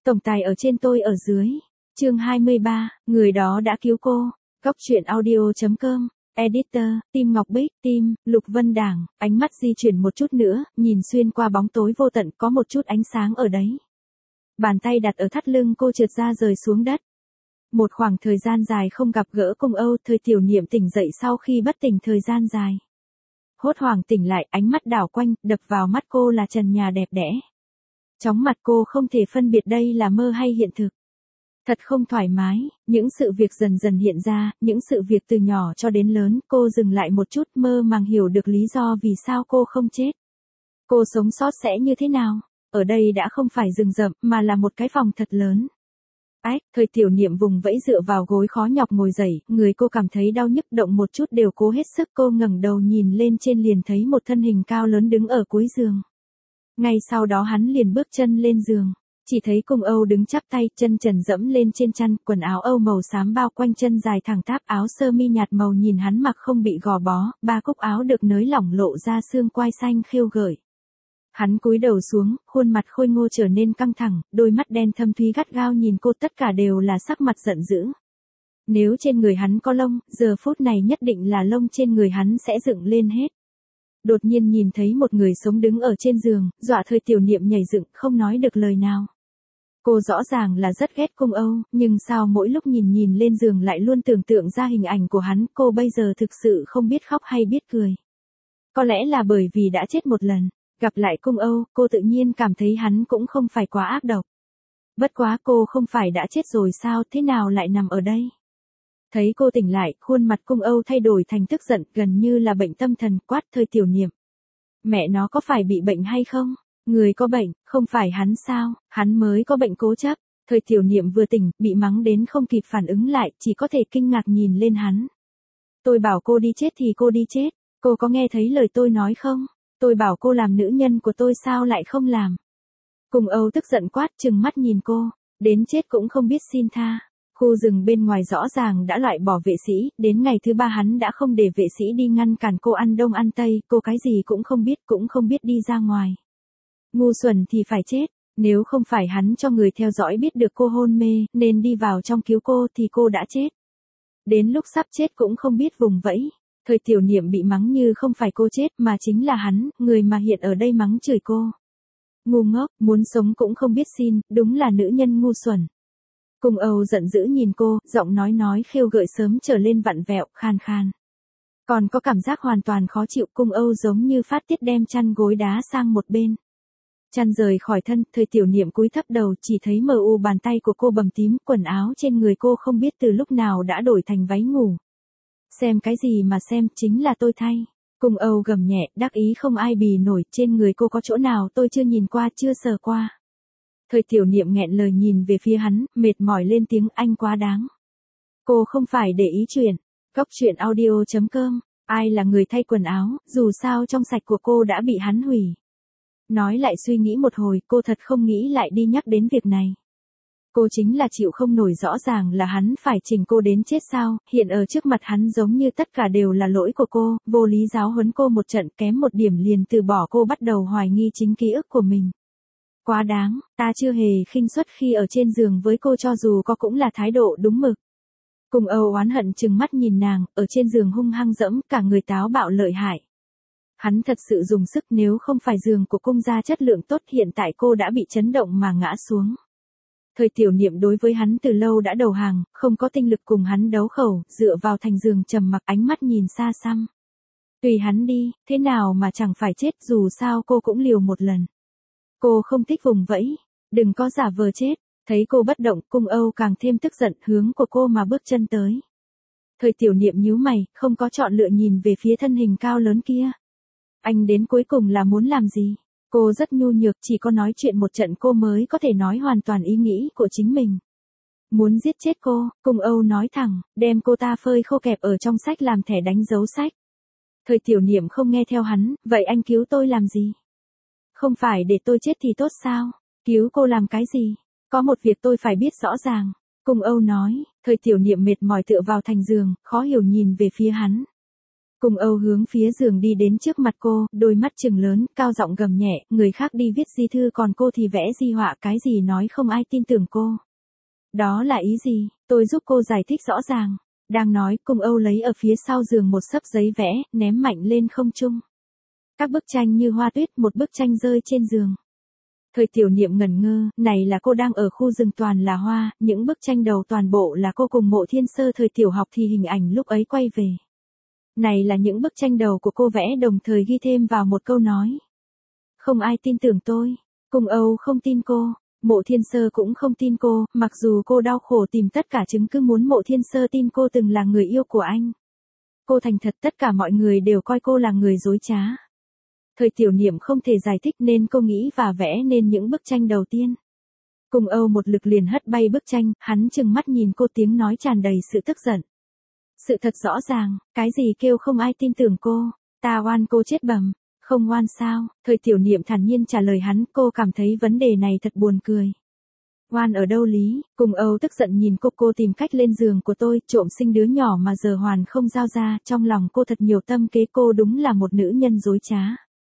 Tổng tài ở trên tôi ở dưới. Chương 23, người đó đã cứu cô. Góc truyện audio.com. Editor, Tim Ngọc Bích, Tim, Lục Vân Đảng, ánh mắt di chuyển một chút nữa, nhìn xuyên qua bóng tối vô tận có một chút ánh sáng ở đấy. Bàn tay đặt ở thắt lưng cô trượt ra rời xuống đất. Một khoảng thời gian dài không gặp gỡ Cung Âu, Thời Tiểu Niệm tỉnh dậy sau khi bất tỉnh thời gian dài. Hốt hoảng tỉnh lại, ánh mắt đảo quanh, đập vào mắt cô là trần nhà đẹp đẽ. Chóng mặt cô không thể phân biệt đây là mơ hay hiện thực. Thật không thoải mái, những sự việc dần dần hiện ra, những sự việc từ nhỏ cho đến lớn, cô dừng lại một chút mơ màng hiểu được lý do vì sao cô không chết. Cô sống sót sẽ như thế nào? Ở đây đã không phải rừng rậm mà là một cái phòng thật lớn. Ách, Thời Tiểu Niệm vùng vẫy dựa vào gối khó nhọc ngồi dậy, người cô cảm thấy đau nhức động một chút đều cố hết sức. Cô ngẩng đầu nhìn lên trên liền thấy một thân hình cao lớn đứng ở cuối giường. Ngay sau đó hắn liền bước chân lên giường. Chỉ thấy Cung Âu đứng chắp tay, chân trần dẫm lên trên chăn, quần áo Âu màu xám bao quanh chân dài thẳng tắp, áo sơ mi nhạt màu nhìn hắn mặc không bị gò bó, ba cúc áo được nới lỏng lộ ra xương quai xanh khêu gợi. Hắn cúi đầu xuống, khuôn mặt khôi ngô trở nên căng thẳng, đôi mắt đen thâm thúy gắt gao nhìn cô, tất cả đều là sắc mặt giận dữ. Nếu trên người hắn có lông, giờ phút này nhất định là lông trên người hắn sẽ dựng lên hết. Đột nhiên nhìn thấy một người sống đứng ở trên giường, dọa Thời Tiểu Niệm nhảy dựng, không nói được lời nào. Cô rõ ràng là rất ghét Cung Âu, nhưng sao mỗi lúc nhìn lên giường lại luôn tưởng tượng ra hình ảnh của hắn, cô bây giờ thực sự không biết khóc hay biết cười. Có lẽ là bởi vì đã chết một lần, gặp lại Cung Âu, cô tự nhiên cảm thấy hắn cũng không phải quá ác độc. Bất quá cô không phải đã chết rồi sao, thế nào lại nằm ở đây? Thấy cô tỉnh lại, khuôn mặt Cung Âu thay đổi thành tức giận, gần như là bệnh tâm thần, quát Thời Tiểu Niệm. Mẹ nó có phải bị bệnh hay không? Người có bệnh, không phải hắn sao, hắn mới có bệnh cố chấp. Thời Tiểu Niệm vừa tỉnh, bị mắng đến không kịp phản ứng lại, chỉ có thể kinh ngạc nhìn lên hắn. Tôi bảo cô đi chết thì cô đi chết, cô có nghe thấy lời tôi nói không? Tôi bảo cô làm nữ nhân của tôi sao lại không làm? Cung Âu tức giận quát, trừng mắt nhìn cô, đến chết cũng không biết xin tha. Khu rừng bên ngoài rõ ràng đã loại bỏ vệ sĩ, đến ngày thứ 3 hắn đã không để vệ sĩ đi ngăn cản cô ăn đông ăn tây, cô cái gì cũng không biết đi ra ngoài. Ngu xuẩn thì phải chết, nếu không phải hắn cho người theo dõi biết được cô hôn mê, nên đi vào trong cứu cô thì cô đã chết. Đến lúc sắp chết cũng không biết vùng vẫy. Thời Tiểu Niệm bị mắng như không phải cô chết mà chính là hắn, người mà hiện ở đây mắng chửi cô. Ngu ngốc, muốn sống cũng không biết xin, đúng là nữ nhân ngu xuẩn. Cung Âu giận dữ nhìn cô, giọng nói khêu gợi sớm trở lên vặn vẹo, khan khan. Còn có cảm giác hoàn toàn khó chịu, Cung Âu giống như phát tiết đem chăn gối đá sang một bên. Chăn rời khỏi thân, Thời Tiểu Niệm cúi thấp đầu, chỉ thấy mờ u bàn tay của cô bầm tím, quần áo trên người cô không biết từ lúc nào đã đổi thành váy ngủ. Xem cái gì mà xem, chính là tôi thay. Cung Âu gầm nhẹ, đắc ý không ai bì nổi, trên người cô có chỗ nào tôi chưa nhìn qua, chưa sờ qua. Thời Tiểu Niệm nghẹn lời nhìn về phía hắn, mệt mỏi lên tiếng, anh quá đáng. Cô không phải để ý chuyện. Góc truyện audio.com. Ai là người thay quần áo, dù sao trong sạch của cô đã bị hắn hủy. Nói lại suy nghĩ một hồi, cô thật không nghĩ lại đi nhắc đến việc này. Cô chính là chịu không nổi, rõ ràng là hắn phải chỉnh cô đến chết sao, hiện ở trước mặt hắn giống như tất cả đều là lỗi của cô, vô lý giáo huấn cô một trận, kém một điểm liền từ bỏ cô, bắt đầu hoài nghi chính ký ức của mình. Quá đáng, ta chưa hề khinh suất khi ở trên giường với cô, cho dù có cũng là thái độ đúng mực. Cung Âu oán hận trừng mắt nhìn nàng, ở trên giường hung hăng dẫm, cả người táo bạo lợi hại. Hắn thật sự dùng sức, nếu không phải giường của cung gia chất lượng tốt hiện tại cô đã bị chấn động mà ngã xuống. Thời Tiểu Niệm đối với hắn từ lâu đã đầu hàng, không có tinh lực cùng hắn đấu khẩu, dựa vào thành giường trầm mặc, ánh mắt nhìn xa xăm. Tùy hắn đi, thế nào mà chẳng phải chết, dù sao cô cũng liều một lần. Cô không thích vùng vẫy, đừng có giả vờ chết. Thấy cô bất động, Cung Âu càng thêm tức giận, hướng của cô mà bước chân tới. Thời Tiểu Niệm nhíu mày, không có chọn lựa nhìn về phía thân hình cao lớn kia. Anh đến cuối cùng là muốn làm gì? Cô rất nhu nhược, chỉ có nói chuyện một trận cô mới có thể nói hoàn toàn ý nghĩ của chính mình. Muốn giết chết cô, Cung Âu nói thẳng, đem cô ta phơi khô kẹp ở trong sách làm thẻ đánh dấu sách. Thời Tiểu Niệm không nghe theo hắn, vậy anh cứu tôi làm gì? Không phải để tôi chết thì tốt sao? Cứu cô làm cái gì? Có một việc tôi phải biết rõ ràng. Cung Âu nói, Thời Tiểu Niệm mệt mỏi tựa vào thành giường, khó hiểu nhìn về phía hắn. Cung Âu hướng phía giường đi đến trước mặt cô, đôi mắt trừng lớn, cao giọng gầm nhẹ, người khác đi viết di thư còn cô thì vẽ di họa, cái gì nói không ai tin tưởng cô. Đó là ý gì, tôi giúp cô giải thích rõ ràng. Đang nói, Cung Âu lấy ở phía sau giường một xấp giấy vẽ, ném mạnh lên không trung. Các bức tranh như hoa tuyết, một bức tranh rơi trên giường. Thời Tiểu Niệm ngẩn ngơ, này là cô đang ở khu rừng toàn là hoa, những bức tranh đầu toàn bộ là cô cùng Mộ Thiên Sơ thời tiểu học thì hình ảnh lúc ấy quay về. Này là những bức tranh đầu của cô vẽ đồng thời ghi thêm vào một câu nói. Không ai tin tưởng tôi. Cung Âu không tin cô. Mộ Thiên Sơ cũng không tin cô, mặc dù cô đau khổ tìm tất cả chứng cứ muốn Mộ Thiên Sơ tin cô từng là người yêu của anh. Cô thành thật, tất cả mọi người đều coi cô là người dối trá. Thời Tiểu Niệm không thể giải thích nên cô nghĩ và vẽ nên những bức tranh đầu tiên. Cung Âu một lực liền hất bay bức tranh, hắn trừng mắt nhìn cô, tiếng nói tràn đầy sự tức giận. Sự thật rõ ràng, cái gì kêu không ai tin tưởng cô, ta oan cô chết bầm, không oan sao, Thời Tiểu Niệm thản nhiên trả lời hắn, cô cảm thấy vấn đề này thật buồn cười. Oan ở đâu lý, Cung Âu tức giận nhìn cô tìm cách lên giường của tôi, trộm sinh đứa nhỏ mà giờ hoàn không giao ra, trong lòng cô thật nhiều tâm kế, cô đúng là một nữ nhân dối trá.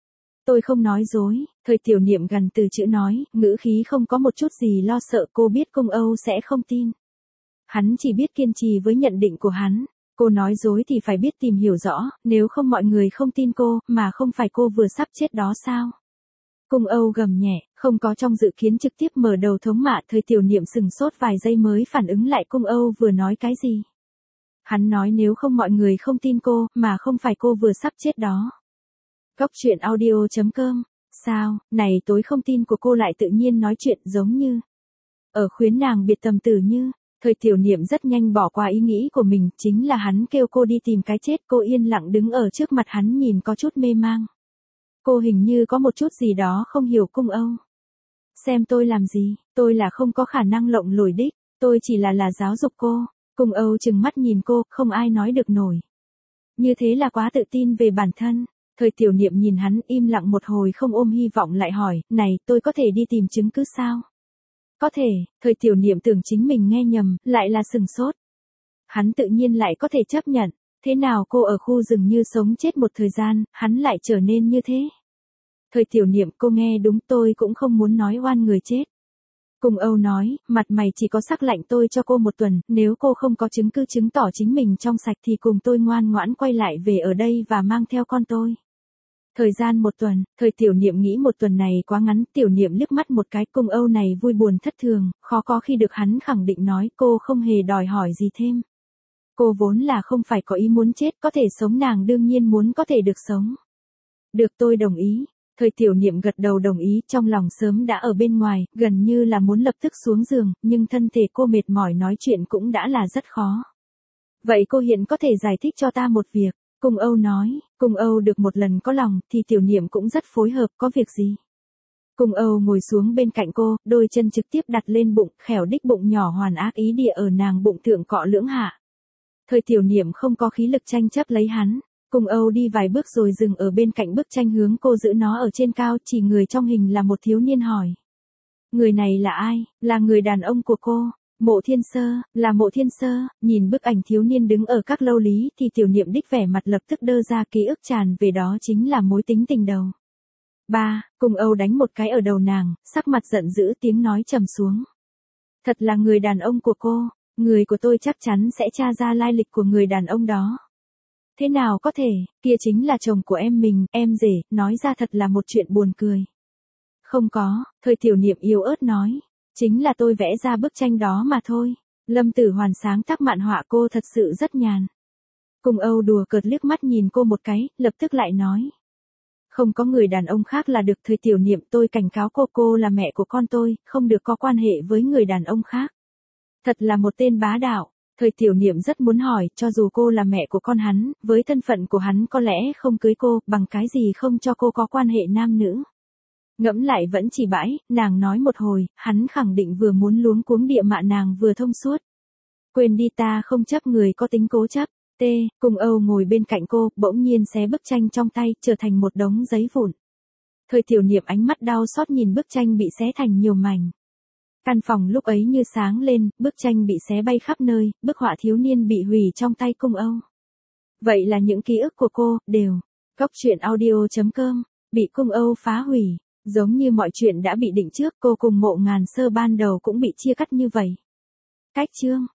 Tôi không nói dối, Thời Tiểu Niệm gần từ chữ nói, ngữ khí không có một chút gì lo sợ, cô biết Cung Âu sẽ không tin. Hắn chỉ biết kiên trì với nhận định của hắn. Cô nói dối thì phải biết tìm hiểu rõ, nếu không mọi người không tin cô, mà không phải cô vừa sắp chết đó sao? Cung Âu gầm nhẹ, không có trong dự kiến trực tiếp mở đầu thống mạ. Thời Tiểu Niệm sừng sốt vài giây mới phản ứng lại Cung Âu vừa nói cái gì. Hắn nói nếu không mọi người không tin cô, mà không phải cô vừa sắp chết đó. Góc truyện audio.com. Sao, này tối không tin của cô lại tự nhiên nói chuyện giống như. Ở khuyến nàng biệt tầm tử như. Thời Tiểu Niệm rất nhanh bỏ qua ý nghĩ của mình, chính là hắn kêu cô đi tìm cái chết, cô yên lặng đứng ở trước mặt hắn nhìn có chút mê mang. Cô hình như có một chút gì đó không hiểu Cung Âu. Xem tôi làm gì, tôi là không có khả năng lộng lổi đích, tôi chỉ là giáo dục cô. Cung Âu trừng mắt nhìn cô, không ai nói được nổi. Như thế là quá tự tin về bản thân. Thời Tiểu Niệm nhìn hắn im lặng một hồi không ôm hy vọng lại hỏi, này tôi có thể đi tìm chứng cứ sao? Có thể, Thời Tiểu Niệm tưởng chính mình nghe nhầm, lại là sừng sốt. Hắn tự nhiên lại có thể chấp nhận, thế nào cô ở khu rừng như sống chết một thời gian, hắn lại trở nên như thế. Thời Tiểu Niệm, cô nghe đúng, tôi cũng không muốn nói oan người chết. Cung Âu nói, mặt mày chỉ có sắc lạnh, tôi cho cô 1 tuần, nếu cô không có chứng cứ chứng tỏ chính mình trong sạch thì cùng tôi ngoan ngoãn quay lại về ở đây và mang theo con tôi. Thời gian 1 tuần, Thời Tiểu Niệm nghĩ 1 tuần này quá ngắn, Tiểu Niệm liếc mắt một cái, Cung Âu này vui buồn thất thường, khó có khi được hắn khẳng định nói, cô không hề đòi hỏi gì thêm. Cô vốn là không phải có ý muốn chết, có thể sống nàng đương nhiên muốn có thể được sống. Được, tôi đồng ý. Thời Tiểu Niệm gật đầu đồng ý, trong lòng sớm đã ở bên ngoài, gần như là muốn lập tức xuống giường, nhưng thân thể cô mệt mỏi nói chuyện cũng đã là rất khó. Vậy cô hiện có thể giải thích cho ta một việc. Cung Âu nói, Cung Âu được một lần có lòng, thì Tiểu Niệm cũng rất phối hợp, có việc gì? Cung Âu ngồi xuống bên cạnh cô, đôi chân trực tiếp đặt lên bụng, khẻo đích bụng nhỏ hoàn ác ý địa ở nàng bụng thượng cọ lưỡng hạ. Thời Tiểu Niệm không có khí lực tranh chấp lấy hắn. Cung Âu đi vài bước rồi dừng ở bên cạnh bức tranh hướng cô giữ nó ở trên cao, chỉ người trong hình là một thiếu niên hỏi. Người này là ai? Là người đàn ông của cô. Mộ Thiên Sơ, là Mộ Thiên Sơ. Nhìn bức ảnh thiếu niên đứng ở các lâu lý thì Tiểu Niệm đích vẻ mặt lập tức đơ ra, ký ức tràn về, đó chính là mối tính tình đầu. Cung Âu đánh một cái ở đầu nàng, sắc mặt giận dữ, tiếng nói trầm xuống. Thật là người đàn ông của cô, người của tôi chắc chắn sẽ tra ra lai lịch của người đàn ông đó. Thế nào có thể, kia chính là chồng của em mình, em rể, nói ra thật là một chuyện buồn cười. Không có, Thời Tiểu Niệm yếu ớt nói, chính là tôi vẽ ra bức tranh đó mà thôi. Lâm Tử Hoàn sáng tác mạn họa, cô thật sự rất nhàn. Cung Âu đùa cợt liếc mắt nhìn cô một cái, lập tức lại nói. Không có người đàn ông khác là được. Thời Tiểu Niệm, tôi cảnh cáo cô là mẹ của con tôi, không được có quan hệ với người đàn ông khác. Thật là một tên bá đạo. Thời Tiểu Niệm rất muốn hỏi, cho dù cô là mẹ của con hắn, với thân phận của hắn có lẽ không cưới cô, bằng cái gì không cho cô có quan hệ nam nữ. Ngẫm lại vẫn chỉ bãi, nàng nói một hồi, hắn khẳng định vừa muốn luống cuống địa mạ nàng vừa thông suốt. Quên đi, ta không chấp người có tính cố chấp. Cung Âu ngồi bên cạnh cô, bỗng nhiên xé bức tranh trong tay, trở thành một đống giấy vụn. Thời Tiểu Niệm ánh mắt đau xót nhìn bức tranh bị xé thành nhiều mảnh. Căn phòng lúc ấy như sáng lên, bức tranh bị xé bay khắp nơi, bức họa thiếu niên bị hủy trong tay Cung Âu. Vậy là những ký ức của cô, đều, Cốc truyện audio.com, bị cung Âu phá hủy. Giống như mọi chuyện đã bị định trước, cô cùng Mộ Ngàn Sơ ban đầu cũng bị chia cắt như vậy. Cách chương